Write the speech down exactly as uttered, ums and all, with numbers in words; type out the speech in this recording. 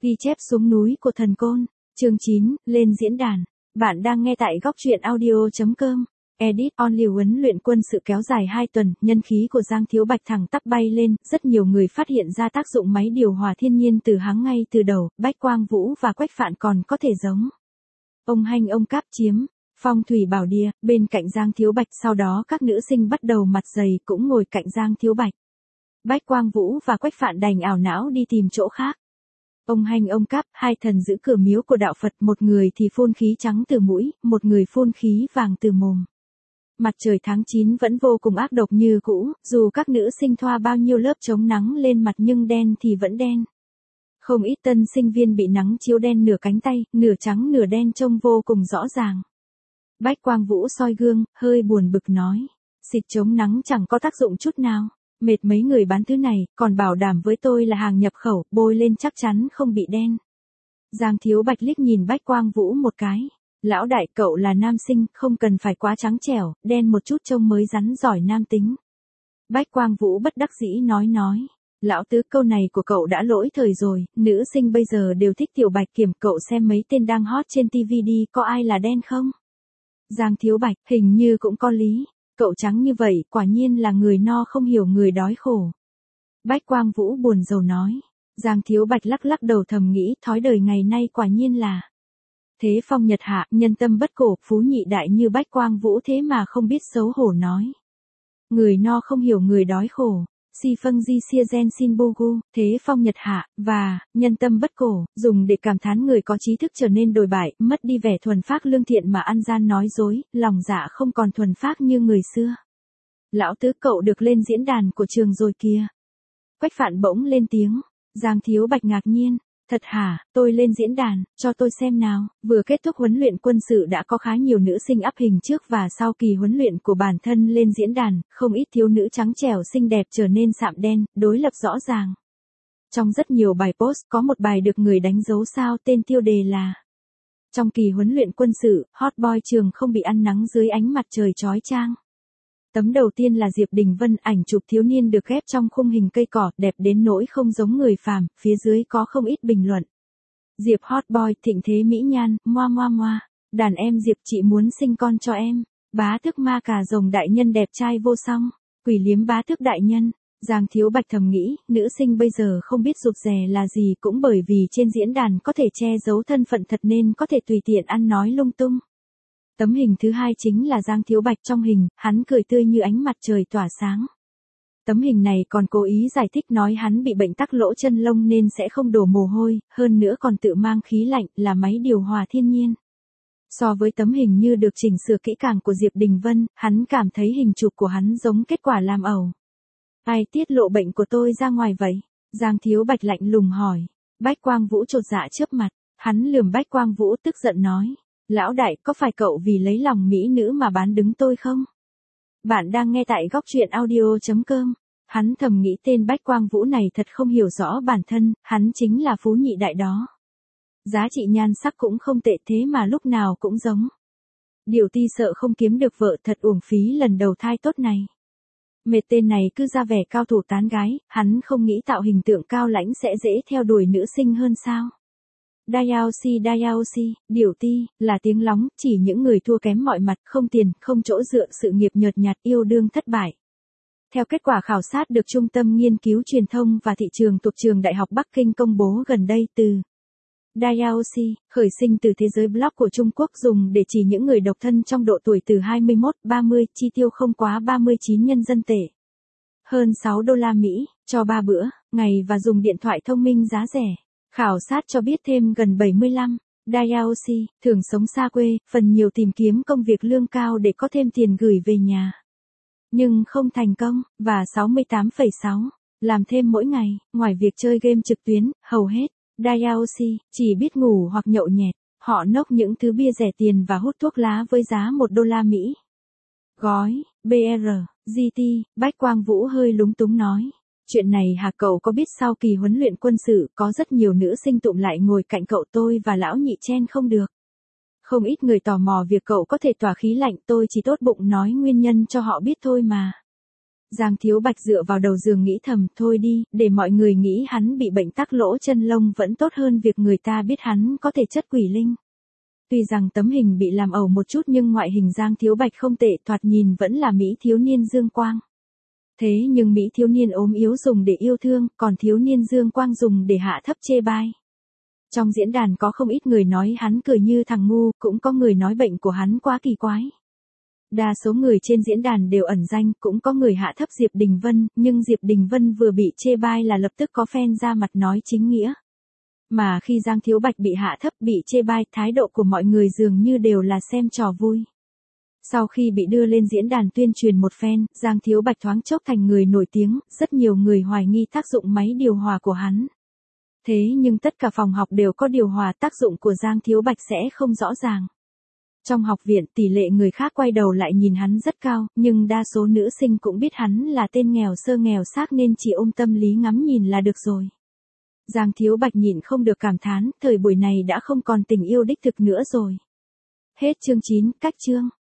Ghi chép xuống núi của thần côn. Chương chín, lên diễn đàn. Bạn đang nghe tại góc truyện audio chấm com. Edit Only huấn luyện quân sự kéo dài hai tuần, nhân khí của Giang Thiếu Bạch thẳng tắp bay lên, rất nhiều người phát hiện ra tác dụng máy điều hòa thiên nhiên từ háng ngay từ đầu, Bách Quang Vũ và Quách Phạn còn có thể giống. Ông Hanh ông Cáp chiếm Phong Thủy Bảo Địa, bên cạnh Giang Thiếu Bạch, sau đó các nữ sinh bắt đầu mặt dày cũng ngồi cạnh Giang Thiếu Bạch. Bách Quang Vũ và Quách Phạn đành ảo não đi tìm chỗ khác. Ông Hanh ông Cáp, hai thần giữ cửa miếu của đạo Phật, một người thì phun khí trắng từ mũi, một người phun khí vàng từ mồm. Mặt trời tháng chín vẫn vô cùng ác độc như cũ, dù các nữ sinh thoa bao nhiêu lớp chống nắng lên mặt nhưng đen thì vẫn đen. Không ít tân sinh viên bị nắng chiếu đen nửa cánh tay, nửa trắng nửa đen trông vô cùng rõ ràng. Bách Quang Vũ soi gương, hơi buồn bực nói, xịt chống nắng chẳng có tác dụng chút nào. Mệt mấy người bán thứ này, còn bảo đảm với tôi là hàng nhập khẩu, bôi lên chắc chắn không bị đen. Giang Thiếu Bạch liếc nhìn Bách Quang Vũ một cái. Lão đại, cậu là nam sinh, không cần phải quá trắng trẻo, đen một chút trông mới rắn giỏi nam tính. Bách Quang Vũ bất đắc dĩ nói nói. Lão tứ, câu này của cậu đã lỗi thời rồi, nữ sinh bây giờ đều thích tiểu bạch kiểm, cậu xem mấy tên đang hot trên ti vi đi, có ai là đen không? Giang Thiếu Bạch, hình như cũng có lý. Cậu trắng như vậy, quả nhiên là người no không hiểu người đói khổ. Bách Quang Vũ buồn rầu nói. Giang Thiếu Bạch lắc lắc đầu thầm nghĩ, thói đời ngày nay quả nhiên là thế phong nhật hạ, nhân tâm bất cổ, phú nhị đại như Bách Quang Vũ thế mà không biết xấu hổ nói. Người no không hiểu người đói khổ. Si phân di xia gen xin bogu, thế phong nhật hạ, và, nhân tâm bất cổ, dùng để cảm thán người có trí thức trở nên đồi bại, mất đi vẻ thuần phác lương thiện mà ăn gian nói dối, lòng dạ không còn thuần phác như người xưa. Lão tứ, cậu được lên diễn đàn của trường rồi kìa. Quách Phạn bỗng lên tiếng. Giang Thiếu Bạch ngạc nhiên. Thật hả, tôi lên diễn đàn, cho tôi xem nào. Vừa kết thúc huấn luyện quân sự đã có khá nhiều nữ sinh up hình trước và sau kỳ huấn luyện của bản thân lên diễn đàn, không ít thiếu nữ trắng trẻo xinh đẹp trở nên sạm đen, đối lập rõ ràng. Trong rất nhiều bài post có một bài được người đánh dấu sao tên tiêu đề là trong kỳ huấn luyện quân sự, hot boy trường không bị ăn nắng dưới ánh mặt trời chói chang. Tấm đầu tiên là Diệp Đình Vân, ảnh chụp thiếu niên được ghép trong khung hình cây cỏ, đẹp đến nỗi không giống người phàm, phía dưới có không ít bình luận. Diệp hot boy, thịnh thế mỹ nhan, moa moa moa. Đàn em Diệp, chị muốn sinh con cho em. Bá Tước ma cà rồng đại nhân đẹp trai vô song. Quỷ liếm Bá Tước đại nhân. Giang Thiếu Bạch thầm nghĩ, nữ sinh bây giờ không biết rụt rè là gì, cũng bởi vì trên diễn đàn có thể che giấu thân phận thật nên có thể tùy tiện ăn nói lung tung. Tấm hình thứ hai chính là Giang Thiếu Bạch, trong hình, hắn cười tươi như ánh mặt trời tỏa sáng. Tấm hình này còn cố ý giải thích nói hắn bị bệnh tắc lỗ chân lông nên sẽ không đổ mồ hôi, hơn nữa còn tự mang khí lạnh, là máy điều hòa thiên nhiên. So với tấm hình như được chỉnh sửa kỹ càng của Diệp Đình Vân, hắn cảm thấy hình chụp của hắn giống kết quả làm ẩu. Ai tiết lộ bệnh của tôi ra ngoài vậy? Giang Thiếu Bạch lạnh lùng hỏi. Bách Quang Vũ chột dạ chớp mặt, hắn lườm Bách Quang Vũ tức giận nói. Lão đại, có phải cậu vì lấy lòng mỹ nữ mà bán đứng tôi không? Bạn đang nghe tại góc truyện audio chấm com. Hắn thầm nghĩ tên Bách Quang Vũ này thật không hiểu rõ bản thân, hắn chính là phú nhị đại đó. Giá trị nhan sắc cũng không tệ thế mà lúc nào cũng giống. Điều ti sợ không kiếm được vợ, thật uổng phí lần đầu thai tốt này. Mệt tên này cứ ra vẻ cao thủ tán gái, hắn không nghĩ tạo hình tượng cao lãnh sẽ dễ theo đuổi nữ sinh hơn sao? Dayaoshi Dayaoshi, điều ti, là tiếng lóng, chỉ những người thua kém mọi mặt, không tiền, không chỗ dựa, sự nghiệp nhợt nhạt, yêu đương thất bại. Theo kết quả khảo sát được Trung tâm Nghiên cứu Truyền thông và Thị trường thuộc Trường Đại học Bắc Kinh công bố gần đây, từ Dayaoshi, khởi sinh từ thế giới blog của Trung Quốc, dùng để chỉ những người độc thân trong độ tuổi từ hai mươi mốt đến ba mươi, chi tiêu không quá ba mươi chín nhân dân tệ. Hơn sáu đô la Mỹ, cho ba bữa, ngày và dùng điện thoại thông minh giá rẻ. Khảo sát cho biết thêm gần bảy mươi lăm, Dayaoshi, thường sống xa quê, phần nhiều tìm kiếm công việc lương cao để có thêm tiền gửi về nhà. Nhưng không thành công, và sáu mươi tám phẩy sáu, làm thêm mỗi ngày, ngoài việc chơi game trực tuyến, hầu hết, Dayaoshi, chỉ biết ngủ hoặc nhậu nhẹt, họ nốc những thứ bia rẻ tiền và hút thuốc lá với giá một đô la Mỹ. Gói, bê rờ, giê tê, Bách Quang Vũ hơi lúng túng nói. Chuyện này hả, cậu có biết sau kỳ huấn luyện quân sự, có rất nhiều nữ sinh tụm lại ngồi cạnh cậu tôi và lão nhị chen không được. Không ít người tò mò việc cậu có thể tỏa khí lạnh, tôi chỉ tốt bụng nói nguyên nhân cho họ biết thôi mà. Giang Thiếu Bạch dựa vào đầu giường nghĩ thầm, thôi đi, để mọi người nghĩ hắn bị bệnh tắc lỗ chân lông vẫn tốt hơn việc người ta biết hắn có thể chất quỷ linh. Tuy rằng tấm hình bị làm ẩu một chút nhưng ngoại hình Giang Thiếu Bạch không tệ, thoạt nhìn vẫn là Mỹ thiếu niên dương quang. Thế nhưng Mỹ thiếu niên ốm yếu dùng để yêu thương, còn thiếu niên dương quang dùng để hạ thấp chê bai. Trong diễn đàn có không ít người nói hắn cười như thằng ngu, cũng có người nói bệnh của hắn quá kỳ quái. Đa số người trên diễn đàn đều ẩn danh, cũng có người hạ thấp Diệp Đình Vân, nhưng Diệp Đình Vân vừa bị chê bai là lập tức có fan ra mặt nói chính nghĩa. Mà khi Giang Thiếu Bạch bị hạ thấp, bị chê bai, thái độ của mọi người dường như đều là xem trò vui. Sau khi bị đưa lên diễn đàn tuyên truyền một phen, Giang Thiếu Bạch thoáng chốc thành người nổi tiếng, rất nhiều người hoài nghi tác dụng máy điều hòa của hắn. Thế nhưng tất cả phòng học đều có điều hòa, tác dụng của Giang Thiếu Bạch sẽ không rõ ràng. Trong học viện, tỷ lệ người khác quay đầu lại nhìn hắn rất cao, nhưng đa số nữ sinh cũng biết hắn là tên nghèo sơ nghèo xác nên chỉ ôm tâm lý ngắm nhìn là được rồi. Giang Thiếu Bạch nhịn không được cảm thán, thời buổi này đã không còn tình yêu đích thực nữa rồi. Hết chương chín, cách chương.